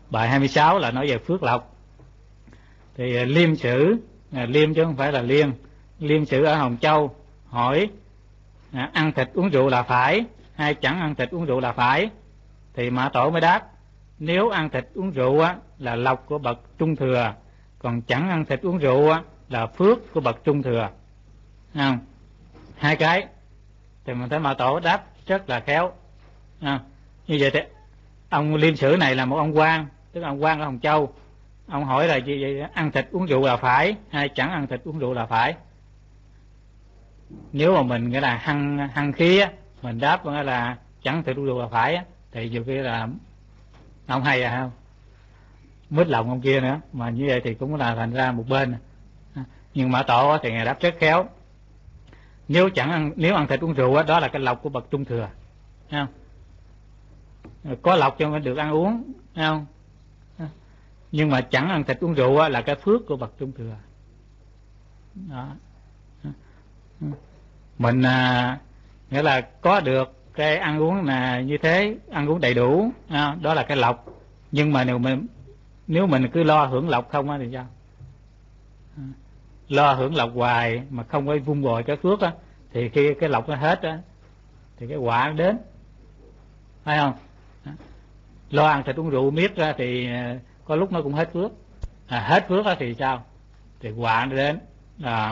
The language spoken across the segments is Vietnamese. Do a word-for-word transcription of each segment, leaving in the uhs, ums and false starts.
Bài hai mươi sáu là nói về phước lộc. Thì Liêm Sử, à, Liêm chứ không phải là Liên, Liêm Sử ở Hồng Châu hỏi à, ăn thịt uống rượu là phải hay chẳng ăn thịt uống rượu là phải? Thì Mã Tổ mới đáp: nếu ăn thịt uống rượu á, là lộc của bậc trung thừa, còn chẳng ăn thịt uống rượu á, là phước của bậc trung thừa. Không? Hai cái thì mình thấy Mã Tổ đáp rất là khéo. À, như vậy thì ông Liêm Sử này là một ông quan, tức là ông quan ở Hồng Châu. Ông hỏi là gì vậy? Ăn thịt uống rượu là phải hay chẳng ăn thịt uống rượu là phải? Nếu mà mình nghĩa là hăng hăng khí á, mình đáp nghĩa là chẳng ăn thịt uống rượu là phải á, thì nhiều khi là ông hay à không, mít lòng ông kia nữa, mà như vậy thì cũng là thành ra một bên. Nhưng Mã Tổ thì ngài đáp rất khéo: nếu chẳng ăn nếu ăn thịt uống rượu đó, đó là cái lộc của bậc trung thừa, thấy không? Có lộc cho nên được ăn uống, thấy không? Nhưng mà chẳng ăn thịt uống rượu đó, là cái phước của bậc trung thừa. Đó. Mình à, nghĩa là có được cái ăn uống là như thế, ăn uống đầy đủ, đó là cái lộc. Nhưng mà nếu mình nếu mình cứ lo hưởng lộc không á thì sao? Lo hưởng lộc hoài mà không có vun bồi cái phước á, thì khi cái lộc nó hết á thì cái quả nó đến, phải không? Lo ăn thịt uống rượu miết ra thì có lúc nó cũng hết phước. À, hết phước á thì sao? Thì quả nó đến. À,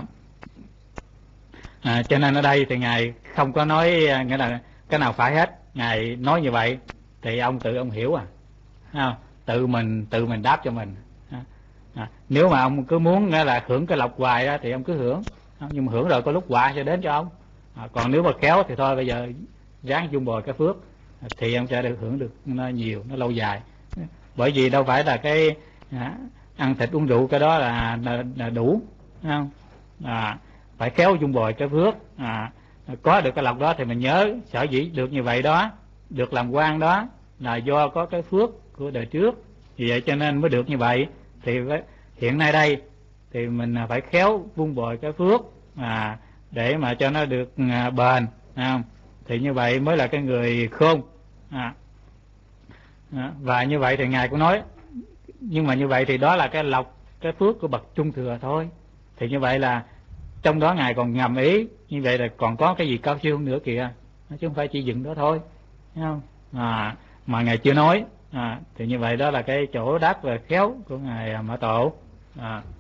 à, cho nên ở đây thì ngài không có nói nghĩa là cái nào phải hết. Ngài nói như vậy thì ông tự ông hiểu à, không? Tự mình tự mình đáp cho mình. À, nếu mà ông cứ muốn là hưởng cái lộc hoài đó, thì ông cứ hưởng, nhưng mà hưởng rồi có lúc quả sẽ đến cho ông. À, còn nếu mà khéo thì thôi bây giờ ráng dung bồi cái phước thì ông sẽ được hưởng được nó nhiều, nó lâu dài. Bởi vì đâu phải là cái à, ăn thịt uống rượu cái đó là, là, là đủ, không? À, phải khéo dung bồi cái phước. À, có được cái lộc đó thì mình nhớ sở dĩ được như vậy đó, được làm quan đó là do có cái phước của đời trước, vì vậy cho nên mới được như vậy. Thì hiện nay đây thì mình phải khéo vun bồi cái phước à, để mà cho nó được à, bền, à, thì như vậy mới là cái người khôn. À, à, và như vậy thì ngài cũng nói, nhưng mà như vậy thì đó là cái lộc, cái phước của bậc trung thừa thôi. Thì như vậy là trong đó ngài còn ngầm ý như vậy là còn có cái gì cao siêu nữa kìa, chứ không phải chỉ dừng đó thôi, thấy không? À, mà ngài chưa nói. À, thì như vậy đó là cái chỗ đáp về khéo của ngài Mã Tổ. À.